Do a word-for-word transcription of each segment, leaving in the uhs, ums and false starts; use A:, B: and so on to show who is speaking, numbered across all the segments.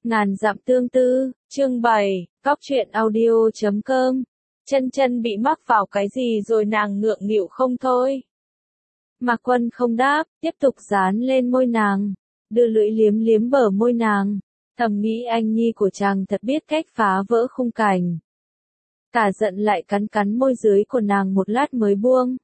A: Ngàn dặm tương tư, chương bảy, Cóc truyện audio chấm com. Chân chân bị mắc vào cái gì rồi nàng ngượng nghịu không thôi. Mạc Quân không đáp, tiếp tục dán lên môi nàng, đưa lưỡi liếm liếm bờ môi nàng, thầm nghĩ anh nhi của chàng thật biết cách phá vỡ khung cảnh. Cả giận lại cắn cắn môi dưới của nàng một lát mới buông.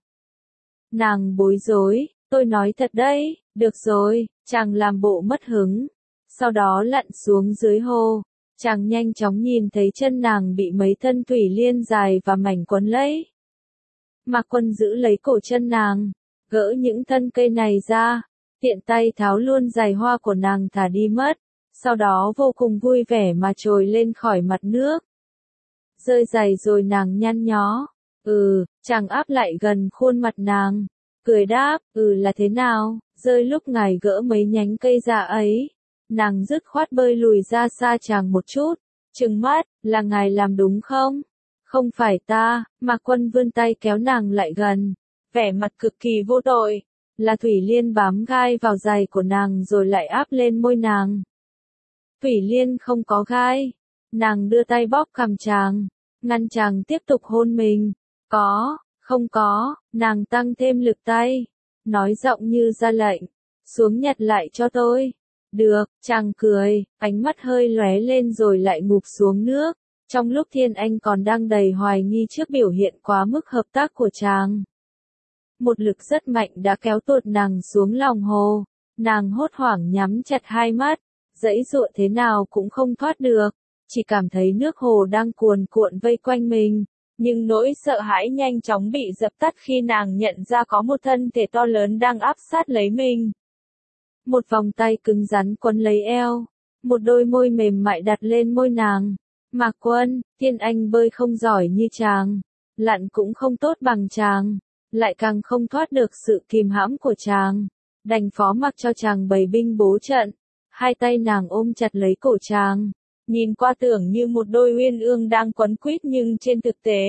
A: Nàng bối rối, tôi nói thật đấy, được rồi, chàng làm bộ mất hứng. Sau đó lặn xuống dưới hồ, chàng nhanh chóng nhìn thấy chân nàng bị mấy thân thủy liên dài và mảnh quấn lấy. Mạc Quân giữ lấy cổ chân nàng, gỡ những thân cây này ra, tiện tay tháo luôn giày hoa của nàng thả đi mất, sau đó vô cùng vui vẻ mà trồi lên khỏi mặt nước. Rơi giày rồi nàng nhăn nhó, ừ, chàng áp lại gần khuôn mặt nàng, cười đáp, ừ là thế nào, rơi lúc ngài gỡ mấy nhánh cây già ấy. Nàng dứt khoát bơi lùi ra xa chàng một chút, trừng mắt, là ngài làm đúng không? Không phải ta. Mạc Quân vươn tay kéo nàng lại gần, vẻ mặt cực kỳ vô tội, là thủy liên bám gai vào giày của nàng rồi lại áp lên môi nàng. Thủy liên không có gai. Nàng đưa tay bóp cằm chàng, ngăn chàng tiếp tục hôn mình. Có, không có. Nàng tăng thêm lực tay, nói giọng như ra lệnh, xuống nhặt lại cho tôi. Được, chàng cười, ánh mắt hơi lóe lên rồi lại ngụp xuống nước, trong lúc Thiên Anh còn đang đầy hoài nghi trước biểu hiện quá mức hợp tác của chàng. Một lực rất mạnh đã kéo tuột nàng xuống lòng hồ, nàng hốt hoảng nhắm chặt hai mắt, giãy giụa thế nào cũng không thoát được, chỉ cảm thấy nước hồ đang cuồn cuộn vây quanh mình, nhưng nỗi sợ hãi nhanh chóng bị dập tắt khi nàng nhận ra có một thân thể to lớn đang áp sát lấy mình. Một vòng tay cứng rắn quấn lấy eo, một đôi môi mềm mại đặt lên môi nàng. Mạc Quân, Thiên Anh bơi không giỏi như chàng, lặn cũng không tốt bằng chàng, lại càng không thoát được sự kìm hãm của chàng, đành phó mặc cho chàng bày binh bố trận. Hai tay nàng ôm chặt lấy cổ chàng, nhìn qua tưởng như một đôi uyên ương đang quấn quýt nhưng trên thực tế,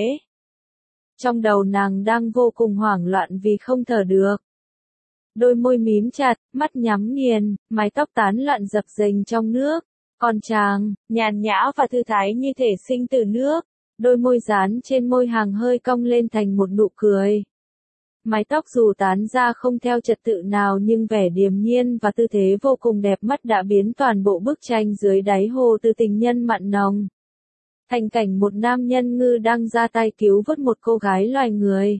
A: trong đầu nàng đang vô cùng hoảng loạn vì không thở được. Đôi môi mím chặt, mắt nhắm nghiền, mái tóc tán loạn dập dềnh trong nước. Còn chàng, nhàn nhã và thư thái như thể sinh từ nước, đôi môi dán trên môi hàng hơi cong lên thành một nụ cười. Mái tóc dù tán ra không theo trật tự nào nhưng vẻ điềm nhiên và tư thế vô cùng đẹp mắt đã biến toàn bộ bức tranh dưới đáy hồ từ tình nhân mặn nồng thành cảnh một nam nhân ngư đang ra tay cứu vớt một cô gái loài người.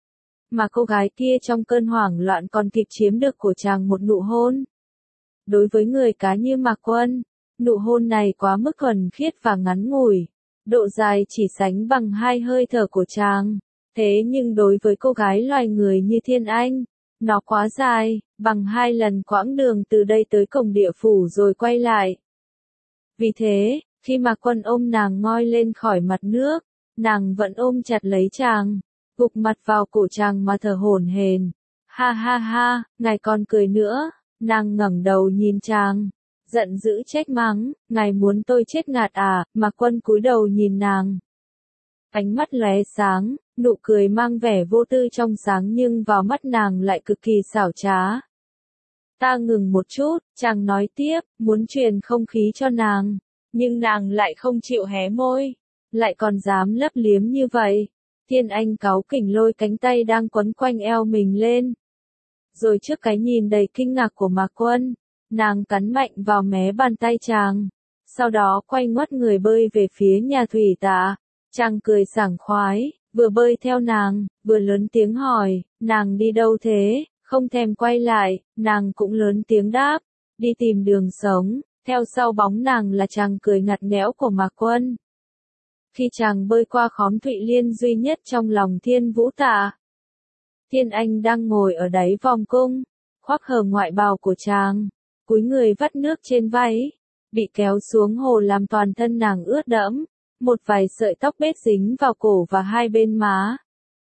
A: Mà cô gái kia trong cơn hoảng loạn còn kịp chiếm được của chàng một nụ hôn. Đối với người cá như Mạc Quân, nụ hôn này quá mức thuần khiết và ngắn ngủi, độ dài chỉ sánh bằng hai hơi thở của chàng. Thế nhưng đối với cô gái loài người như Thiên Anh, nó quá dài, bằng hai lần quãng đường từ đây tới cổng địa phủ rồi quay lại. Vì thế, khi Mạc Quân ôm nàng ngoi lên khỏi mặt nước, nàng vẫn ôm chặt lấy chàng, gục mặt vào cổ chàng mà thở hổn hển. Ha ha ha, ngài còn cười nữa. Nàng ngẩng đầu nhìn chàng, giận dữ trách mắng, ngài muốn tôi chết ngạt à? Mạc Quân cúi đầu nhìn nàng, ánh mắt lóe sáng, nụ cười mang vẻ vô tư trong sáng nhưng vào mắt nàng lại cực kỳ xảo trá. Ta ngừng một chút, chàng nói tiếp, muốn truyền không khí cho nàng, nhưng nàng lại không chịu hé môi, lại còn dám lấp liếm như vậy. Thiên Anh cáu kỉnh lôi cánh tay đang quấn quanh eo mình lên. Rồi trước cái nhìn đầy kinh ngạc của Mạc Quân, nàng cắn mạnh vào mé bàn tay chàng, sau đó quay ngoắt người bơi về phía nhà thủy tạ. Chàng cười sảng khoái, vừa bơi theo nàng, vừa lớn tiếng hỏi, nàng đi đâu thế? Không thèm quay lại, nàng cũng lớn tiếng đáp, đi tìm đường sống. Theo sau bóng nàng là chàng cười ngặt nghẽo của Mạc Quân. Khi chàng bơi qua khóm thụy liên duy nhất trong lòng Thiên Vũ Tạ, Thiên Anh đang ngồi ở đáy vòng cung, khoác hở ngoại bào của chàng, cúi người vắt nước trên váy, bị kéo xuống hồ làm toàn thân nàng ướt đẫm, một vài sợi tóc bết dính vào cổ và hai bên má.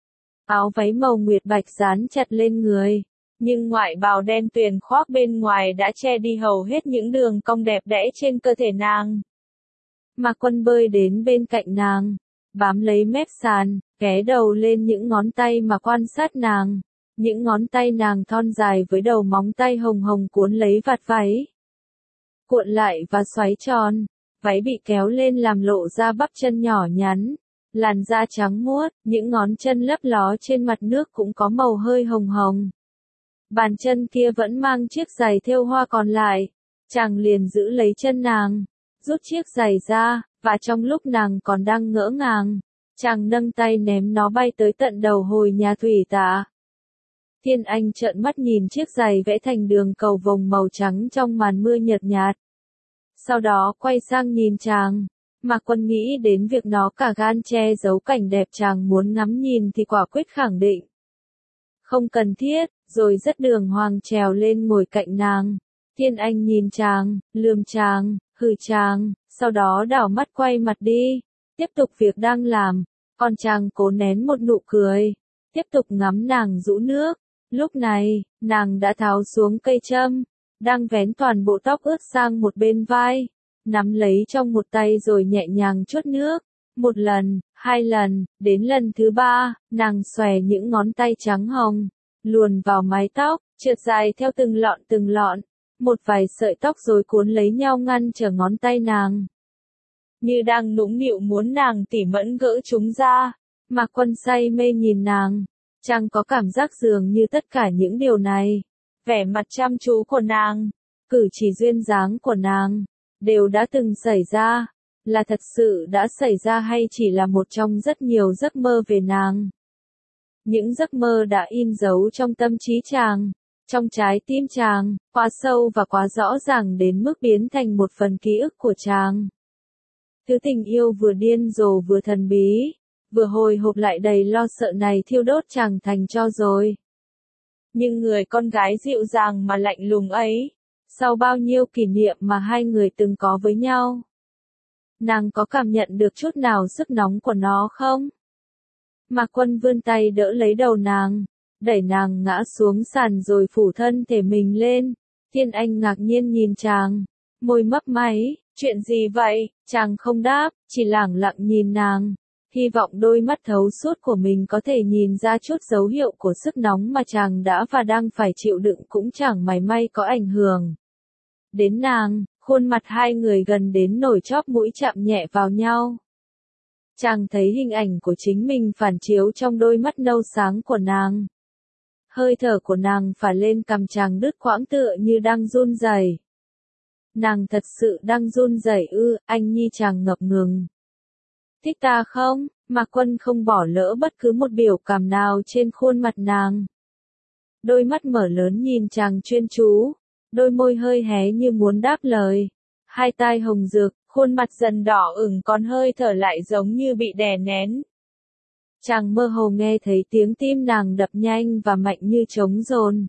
A: Áo váy màu nguyệt bạch dán chặt lên người, nhưng ngoại bào đen tuyền khoác bên ngoài đã che đi hầu hết những đường cong đẹp đẽ trên cơ thể nàng. Mạc Quân bơi đến bên cạnh nàng, bám lấy mép sàn, ghé đầu lên những ngón tay mà quan sát nàng. Những ngón tay nàng thon dài với đầu móng tay hồng hồng cuốn lấy vạt váy. cuộn lại và xoáy tròn, váy bị kéo lên làm lộ ra bắp chân nhỏ nhắn, làn da trắng muốt, những ngón chân lấp ló trên mặt nước cũng có màu hơi hồng hồng. Bàn chân kia vẫn mang chiếc giày thêu hoa còn lại, chàng liền giữ lấy chân nàng, rút chiếc giày ra, và trong lúc nàng còn đang ngỡ ngàng, chàng nâng tay ném nó bay tới tận đầu hồi nhà thủy tạ. Thiên Anh trợn mắt nhìn chiếc giày vẽ thành đường cầu vồng màu trắng trong màn mưa nhợt nhạt. Sau đó quay sang nhìn chàng, Mạc Quân nghĩ đến việc nó cả gan che giấu cảnh đẹp chàng muốn ngắm nhìn thì quả quyết khẳng định. Không cần thiết, rồi dứt đường hoàng trèo lên ngồi cạnh nàng. Thiên Anh nhìn chàng, lườm chàng, hừ chàng, sau đó đảo mắt quay mặt đi, tiếp tục việc đang làm, còn chàng cố nén một nụ cười, tiếp tục ngắm nàng rũ nước. Lúc này, nàng đã tháo xuống cây châm, đang vén toàn bộ tóc ướt sang một bên vai, nắm lấy trong một tay rồi nhẹ nhàng chuốt nước. Một lần, hai lần, đến lần thứ ba, nàng xòe những ngón tay trắng hồng, luồn vào mái tóc, trượt dài theo từng lọn từng lọn, một vài sợi tóc rối cuốn lấy nhau ngăn trở ngón tay nàng. Như đang nũng nịu muốn nàng tỉ mẫn gỡ chúng ra, Mạc Quân say mê nhìn nàng, chàng có cảm giác dường như tất cả những điều này, vẻ mặt chăm chú của nàng, cử chỉ duyên dáng của nàng, đều đã từng xảy ra, là thật sự đã xảy ra hay chỉ là một trong rất nhiều giấc mơ về nàng. Những giấc mơ đã in dấu trong tâm trí chàng, trong trái tim chàng, quá sâu và quá rõ ràng đến mức biến thành một phần ký ức của chàng. Thứ tình yêu vừa điên rồ vừa thần bí, vừa hồi hộp lại đầy lo sợ này thiêu đốt chàng thành tro rồi. Nhưng người con gái dịu dàng mà lạnh lùng ấy, sau bao nhiêu kỷ niệm mà hai người từng có với nhau, nàng có cảm nhận được chút nào sức nóng của nó không? Mạc Quân vươn tay đỡ lấy đầu nàng, đẩy nàng ngã xuống sàn rồi phủ thân thể mình lên. Thiên Anh ngạc nhiên nhìn chàng, môi mấp máy, chuyện gì vậy? Chàng không đáp, chỉ lẳng lặng nhìn nàng, hy vọng đôi mắt thấu suốt của mình có thể nhìn ra chút dấu hiệu của sức nóng mà chàng đã và đang phải chịu đựng cũng chẳng mảy may có ảnh hưởng đến nàng. Khuôn mặt hai người gần đến nổi chóp mũi chạm nhẹ vào nhau. Chàng thấy hình ảnh của chính mình phản chiếu trong đôi mắt nâu sáng của nàng. Hơi thở của nàng phả lên cằm chàng đứt quãng tựa như đang run rẩy. Nàng thật sự đang run rẩy ư? Anh nhi, chàng ngập ngừng. Thích ta không? Mạc Quân không bỏ lỡ bất cứ một biểu cảm nào trên khuôn mặt nàng. Đôi mắt mở lớn nhìn chàng chuyên chú. Đôi môi hơi hé như muốn đáp lời. Hai tai hồng rực, khuôn mặt dần đỏ ửng còn hơi thở lại giống như bị đè nén. Chàng mơ hồ nghe thấy tiếng tim nàng đập nhanh và mạnh như trống dồn.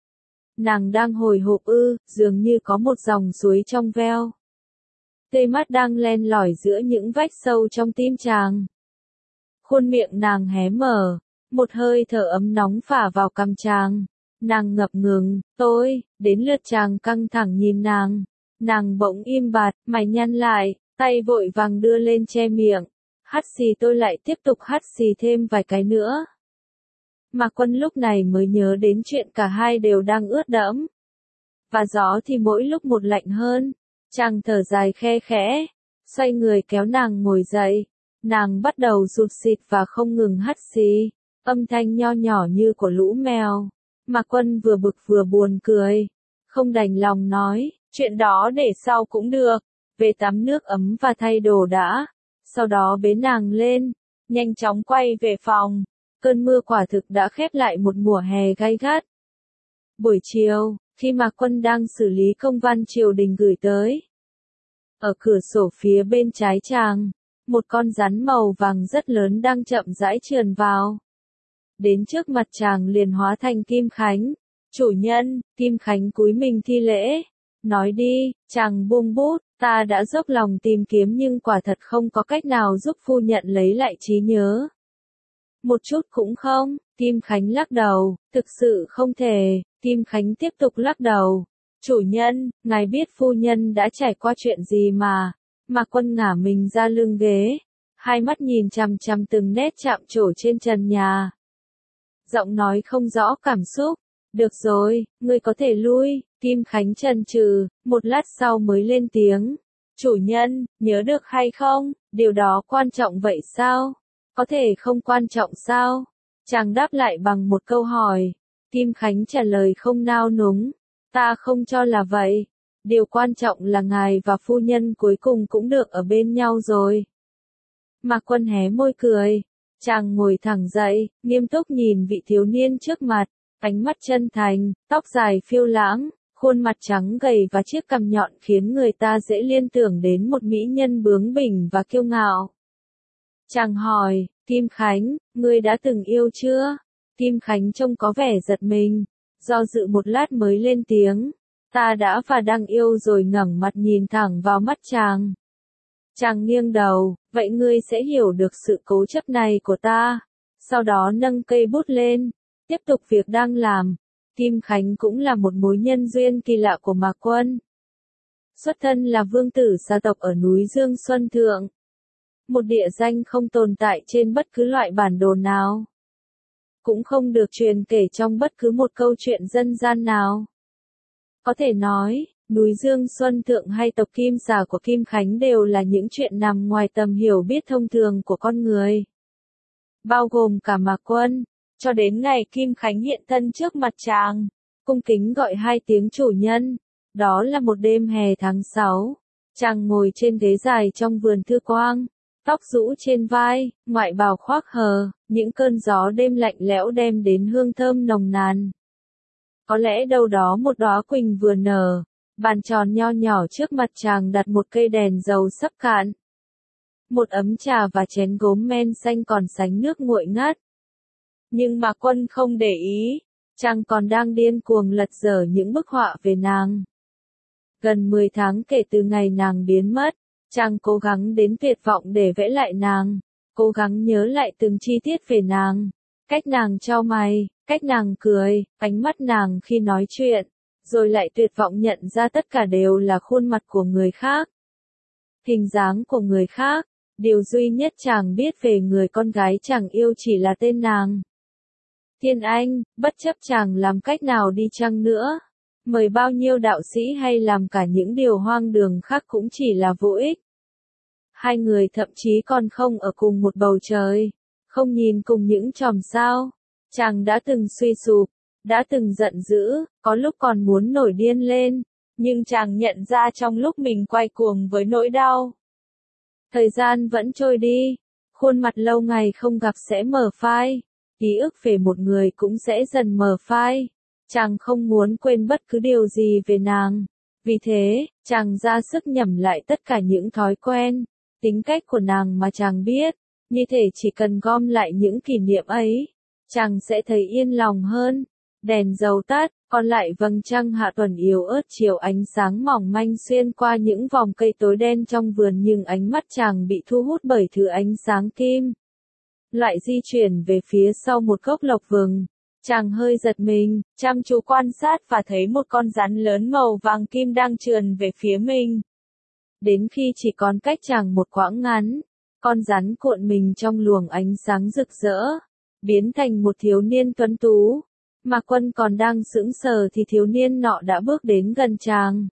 A: Nàng đang hồi hộp ư, dường như có một dòng suối trong veo. Tê mắt đang len lỏi giữa những vách sâu trong tim chàng. Khuôn miệng nàng hé mở, một hơi thở ấm nóng phả vào cằm chàng. Nàng ngập ngừng, tôi, đến lượt chàng căng thẳng nhìn nàng. Nàng bỗng im bặt, mày nhăn lại, tay vội vàng đưa lên che miệng. Hắt xì, tôi lại tiếp tục hắt xì thêm vài cái nữa. Mạc Quân lúc này mới nhớ đến chuyện cả hai đều đang ướt đẫm. Và gió thì mỗi lúc một lạnh hơn. Chàng thở dài khe khẽ, xoay người kéo nàng ngồi dậy. Nàng bắt đầu sụt sịt và không ngừng hắt xì, âm thanh nho nhỏ như của lũ mèo. Mạc Quân vừa bực vừa buồn cười, không đành lòng nói, chuyện đó để sau cũng được, về tắm nước ấm và thay đồ đã, sau đó bế nàng lên, nhanh chóng quay về phòng. Cơn mưa quả thực đã khép lại một mùa hè gay gắt. Buổi chiều, khi Mạc Quân đang xử lý công văn triều đình gửi tới, ở cửa sổ phía bên trái chàng, một con rắn màu vàng rất lớn đang chậm rãi trườn vào. Đến trước mặt chàng liền hóa thành Kim Khánh. Chủ nhân, Kim Khánh cúi mình thi lễ. Nói đi, chàng buông bút, ta đã dốc lòng tìm kiếm nhưng quả thật không có cách nào giúp phu nhận lấy lại trí nhớ. Một chút cũng không, Kim Khánh lắc đầu, thực sự không thể. Kim Khánh tiếp tục lắc đầu. Chủ nhân, ngài biết phu nhân đã trải qua chuyện gì mà. Mạc Quân ngả mình ra lưng ghế, hai mắt nhìn chằm chằm từng nét chạm trổ trên trần nhà. Giọng nói không rõ cảm xúc. Được rồi, ngươi có thể lui, Kim Khánh chần chừ, một lát sau mới lên tiếng. Chủ nhân, nhớ được hay không, điều đó quan trọng vậy sao? Có thể không quan trọng sao? Chàng đáp lại bằng một câu hỏi. Kim Khánh trả lời không nao núng. Ta không cho là vậy. Điều quan trọng là ngài và phu nhân cuối cùng cũng được ở bên nhau rồi. Mạc Quân hé môi cười. Chàng ngồi thẳng dậy, nghiêm túc nhìn vị thiếu niên trước mặt, ánh mắt chân thành, tóc dài phiêu lãng, khuôn mặt trắng gầy và chiếc cằm nhọn khiến người ta dễ liên tưởng đến một mỹ nhân bướng bỉnh và kiêu ngạo. Chàng hỏi, Kim Khánh, ngươi đã từng yêu chưa? Kim Khánh trông có vẻ giật mình, do dự một lát mới lên tiếng. Ta đã và đang yêu rồi, ngẩng mặt nhìn thẳng vào mắt chàng. Chàng nghiêng đầu, vậy ngươi sẽ hiểu được sự cố chấp này của ta. Sau đó nâng cây bút lên, tiếp tục việc đang làm. Kim Khánh cũng là một mối nhân duyên kỳ lạ của Mạc Quân. Xuất thân là vương tử gia tộc ở núi Dương Xuân Thượng. Một địa danh không tồn tại trên bất cứ loại bản đồ nào. Cũng không được truyền kể trong bất cứ một câu chuyện dân gian nào. Có thể nói, núi Dương Xuân Thượng hay tộc Kim Xà của Kim Khánh đều là những chuyện nằm ngoài tầm hiểu biết thông thường của con người. Bao gồm cả Mạc Quân, cho đến ngày Kim Khánh hiện thân trước mặt chàng, cung kính gọi hai tiếng chủ nhân. Đó là một đêm hè tháng sáu, chàng ngồi trên ghế dài trong vườn thư quang, tóc rũ trên vai, ngoại bào khoác hờ, những cơn gió đêm lạnh lẽo đem đến hương thơm nồng nàn. Có lẽ đâu đó một đóa quỳnh vừa nở, bàn tròn nho nhỏ trước mặt chàng đặt một cây đèn dầu sắp cạn. Một ấm trà và chén gốm men xanh còn sánh nước nguội ngát. Nhưng Mạc Quân không để ý, chàng còn đang điên cuồng lật dở những bức họa về nàng. Gần mười tháng kể từ ngày nàng biến mất, chàng cố gắng đến tuyệt vọng để vẽ lại nàng, cố gắng nhớ lại từng chi tiết về nàng, cách nàng chau mày, cách nàng cười, ánh mắt nàng khi nói chuyện, rồi lại tuyệt vọng nhận ra tất cả đều là khuôn mặt của người khác. Hình dáng của người khác, điều duy nhất chàng biết về người con gái chàng yêu chỉ là tên nàng. Thiên Anh, bất chấp chàng làm cách nào đi chăng nữa, mời bao nhiêu đạo sĩ hay làm cả những điều hoang đường khác cũng chỉ là vô ích. Hai người thậm chí còn không ở cùng một bầu trời, không nhìn cùng những chòm sao. Chàng đã từng suy sụp, đã từng giận dữ, có lúc còn muốn nổi điên lên, nhưng chàng nhận ra trong lúc mình quay cuồng với nỗi đau. Thời gian vẫn trôi đi, khuôn mặt lâu ngày không gặp sẽ mờ phai, ký ức về một người cũng sẽ dần mờ phai. Chàng không muốn quên bất cứ điều gì về nàng. Vì thế, chàng ra sức nhẩm lại tất cả những thói quen, tính cách của nàng mà chàng biết, như thể chỉ cần gom lại những kỷ niệm ấy, chàng sẽ thấy yên lòng hơn. Đèn dầu tắt, còn lại vầng trăng hạ tuần yếu ớt chiếu ánh sáng mỏng manh xuyên qua những vòng cây tối đen trong vườn, nhưng ánh mắt chàng bị thu hút bởi thứ ánh sáng kim. Lại di chuyển về phía sau một gốc lộc vừng. Chàng hơi giật mình, chăm chú quan sát và thấy một con rắn lớn màu vàng kim đang trườn về phía mình. Đến khi chỉ còn cách chàng một quãng ngắn, con rắn cuộn mình trong luồng ánh sáng rực rỡ, biến thành một thiếu niên tuấn tú. Mạc Quân còn đang sững sờ thì thiếu niên nọ đã bước đến gần chàng.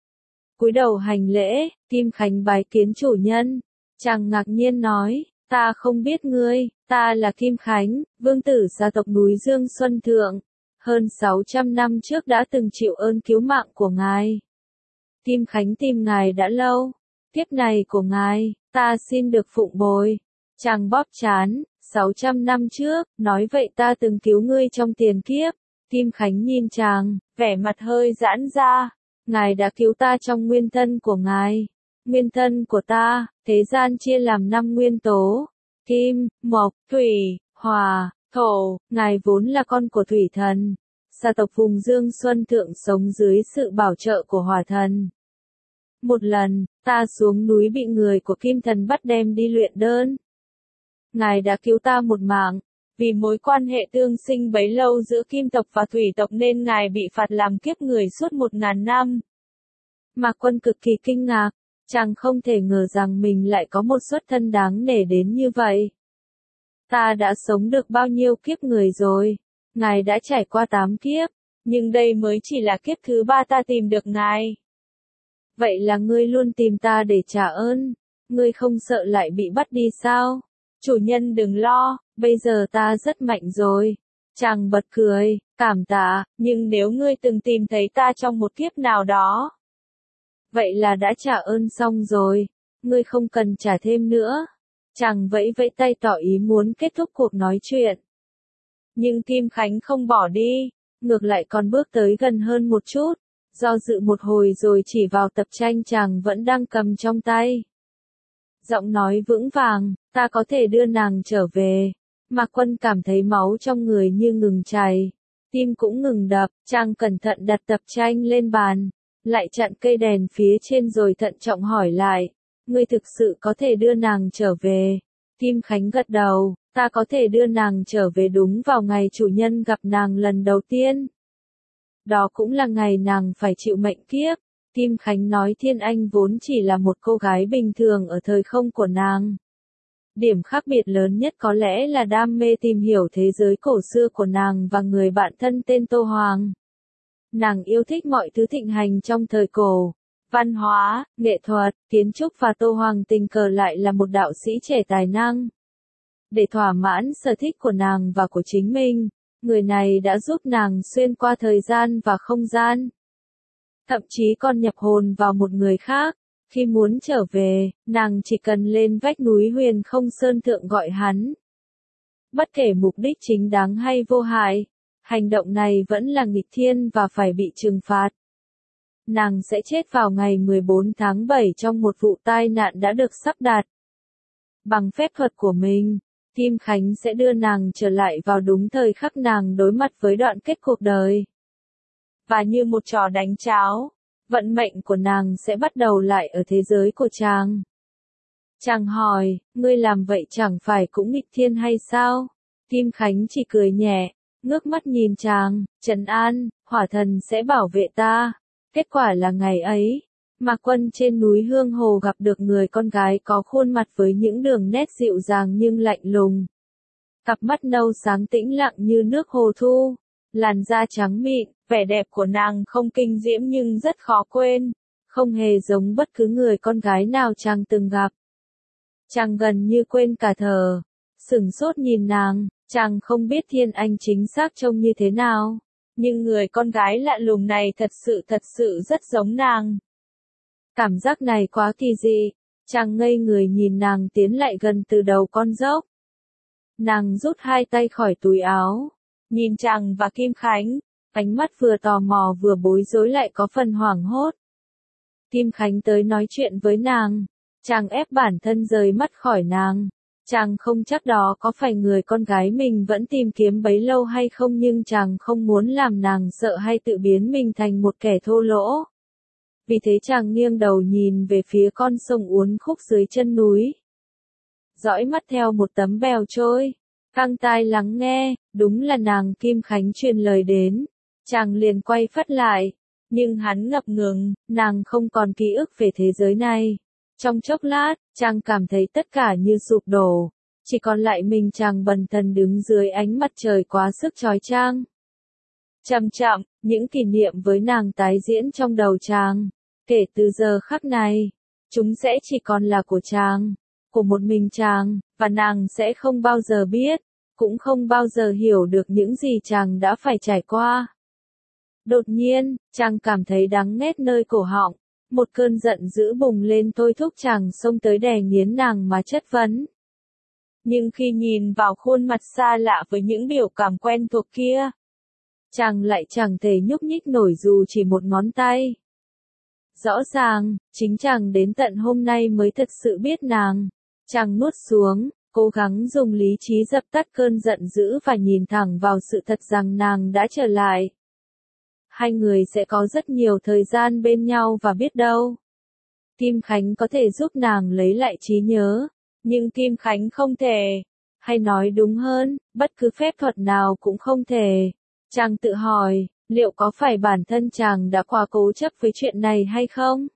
A: Cúi đầu hành lễ, Kim Khánh bái kiến chủ nhân. Chàng ngạc nhiên nói, ta không biết ngươi, ta là Kim Khánh, vương tử gia tộc núi Dương Xuân Thượng. Hơn sáu trăm năm trước đã từng chịu ơn cứu mạng của ngài. Kim Khánh tìm ngài đã lâu. Kiếp này của ngài, ta xin được phụng bồi. Chàng bóp trán, sáu trăm năm trước, nói vậy ta từng cứu ngươi trong tiền kiếp. Kim Khánh nhìn chàng, vẻ mặt hơi giãn ra. Ngài đã cứu ta trong nguyên thân của ngài. Nguyên thân của ta, thế gian chia làm năm nguyên tố. Kim, mộc, thủy, hỏa, thổ. Ngài vốn là con của thủy thần. Gia tộc vùng Dương Xuân Thượng sống dưới sự bảo trợ của hỏa thần. Một lần, ta xuống núi bị người của Kim Thần bắt đem đi luyện đơn. Ngài đã cứu ta một mạng. Vì mối quan hệ tương sinh bấy lâu giữa Kim tộc và Thủy tộc nên ngài bị phạt làm kiếp người suốt một ngàn năm. Mạc Quân cực kỳ kinh ngạc, chàng không thể ngờ rằng mình lại có một xuất thân đáng nể đến như vậy. Ta đã sống được bao nhiêu kiếp người rồi? Ngài đã trải qua tám kiếp, Nhưng đây mới chỉ là kiếp thứ ba ta tìm được ngài. Vậy là ngươi luôn tìm ta để trả ơn. Ngươi không sợ lại bị bắt đi sao? Chủ nhân đừng lo, bây giờ ta rất mạnh rồi. Chàng bật cười, cảm tạ, nhưng nếu ngươi từng tìm thấy ta trong một kiếp nào đó. Vậy là đã trả ơn xong rồi, ngươi không cần trả thêm nữa. Chàng vẫy vẫy tay tỏ ý muốn kết thúc cuộc nói chuyện. Nhưng Kim Khánh không bỏ đi, ngược lại còn bước tới gần hơn một chút, do dự một hồi rồi chỉ vào tập tranh chàng vẫn đang cầm trong tay. Giọng nói vững vàng, ta có thể đưa nàng trở về. Mạc Quân cảm thấy máu trong người như ngừng chảy, tim cũng ngừng đập, chàng cẩn thận đặt tập tranh lên bàn, lại chặn cây đèn phía trên rồi thận trọng hỏi lại, ngươi thực sự có thể đưa nàng trở về? Kim Khánh gật đầu, ta có thể đưa nàng trở về đúng vào ngày chủ nhân gặp nàng lần đầu tiên. Đó cũng là ngày nàng phải chịu mệnh kiếp. Kim Khánh nói Thiên Anh vốn chỉ là một cô gái bình thường ở thời không của nàng. Điểm khác biệt lớn nhất có lẽ là đam mê tìm hiểu thế giới cổ xưa của nàng và người bạn thân tên Tô Hoàng. Nàng yêu thích mọi thứ thịnh hành trong thời cổ, văn hóa, nghệ thuật, kiến trúc và Tô Hoàng tình cờ lại là một đạo sĩ trẻ tài năng. Để thỏa mãn sở thích của nàng và của chính mình, người này đã giúp nàng xuyên qua thời gian và không gian. Thậm chí còn nhập hồn vào một người khác. Khi muốn trở về, nàng chỉ cần lên vách núi Huyền Không Sơn Thượng gọi hắn. Bất kể mục đích chính đáng hay vô hại, hành động này vẫn là nghịch thiên và phải bị trừng phạt. Nàng sẽ chết vào ngày mười bốn tháng bảy trong một vụ tai nạn đã được sắp đặt. Bằng phép thuật của mình, Kim Khánh sẽ đưa nàng trở lại vào đúng thời khắc nàng đối mặt với đoạn kết cuộc đời. Và như một trò đánh cháo, vận mệnh của nàng sẽ bắt đầu lại ở thế giới của chàng. Chàng hỏi, ngươi làm vậy chẳng phải cũng nghịch thiên hay sao? Kim Khánh chỉ cười nhẹ, ngước mắt nhìn chàng, trấn an, hỏa thần sẽ bảo vệ ta. Kết quả là ngày ấy, Mạc Quân trên núi Hương Hồ gặp được người con gái có khuôn mặt với những đường nét dịu dàng nhưng lạnh lùng. Cặp mắt nâu sáng tĩnh lặng như nước hồ thu, làn da trắng mịn, vẻ đẹp của nàng không kinh diễm nhưng rất khó quên, không hề giống bất cứ người con gái nào chàng từng gặp. Chàng gần như quên cả thở, sửng sốt nhìn nàng, chàng không biết Thiên Anh chính xác trông như thế nào, nhưng người con gái lạ lùng này thật sự thật sự rất giống nàng. Cảm giác này quá kỳ dị, chàng ngây người nhìn nàng tiến lại gần từ đầu con dốc. Nàng rút hai tay khỏi túi áo, nhìn chàng và Kim Khánh, ánh mắt vừa tò mò vừa bối rối lại có phần hoảng hốt. Kim Khánh tới nói chuyện với nàng, chàng ép bản thân rời mắt khỏi nàng. Chàng không chắc đó có phải người con gái mình vẫn tìm kiếm bấy lâu hay không, nhưng chàng không muốn làm nàng sợ hay tự biến mình thành một kẻ thô lỗ. Vì thế chàng nghiêng đầu nhìn về phía con sông uốn khúc dưới chân núi. Dõi mắt theo một tấm bèo trôi, căng tai lắng nghe, đúng là nàng Kim Khánh truyền lời đến. Chàng liền quay phắt lại, nhưng hắn ngập ngừng, nàng không còn ký ức về thế giới này. Trong chốc lát, chàng cảm thấy tất cả như sụp đổ, chỉ còn lại mình chàng bần thần đứng dưới ánh mặt trời quá sức chói chang. Chậm chậm, những kỷ niệm với nàng tái diễn trong đầu chàng. Kể từ giờ khắc này, chúng sẽ chỉ còn là của chàng, của một mình chàng, và nàng sẽ không bao giờ biết, cũng không bao giờ hiểu được những gì chàng đã phải trải qua. Đột nhiên, chàng cảm thấy đắng nghét nơi cổ họng, một cơn giận dữ bùng lên thôi thúc chàng xông tới đè nghiến nàng mà chất vấn. Nhưng khi nhìn vào khuôn mặt xa lạ với những biểu cảm quen thuộc kia, chàng lại chẳng thể nhúc nhích nổi dù chỉ một ngón tay. Rõ ràng, chính chàng đến tận hôm nay mới thật sự biết nàng. Chàng nuốt xuống, cố gắng dùng lý trí dập tắt cơn giận dữ và nhìn thẳng vào sự thật rằng nàng đã trở lại. Hai người sẽ có rất nhiều thời gian bên nhau và biết đâu, Kim Khánh có thể giúp nàng lấy lại trí nhớ, nhưng Kim Khánh không thể, hay nói đúng hơn, bất cứ phép thuật nào cũng không thể. Chàng tự hỏi, liệu có phải bản thân chàng đã quá cố chấp với chuyện này hay không?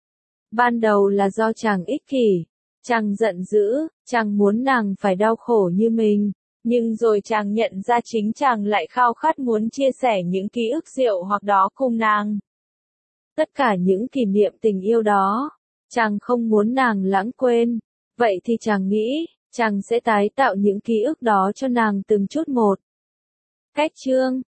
A: Ban đầu là do chàng ích kỷ, chàng giận dữ, chàng muốn nàng phải đau khổ như mình, Nhưng rồi chàng nhận ra chính chàng lại khao khát muốn chia sẻ những ký ức diệu hoặc đó cùng nàng. Tất cả những kỷ niệm tình yêu đó, chàng không muốn nàng lãng quên. Vậy thì chàng nghĩ, chàng sẽ tái tạo những ký ức đó cho nàng từng chút một. Cách chương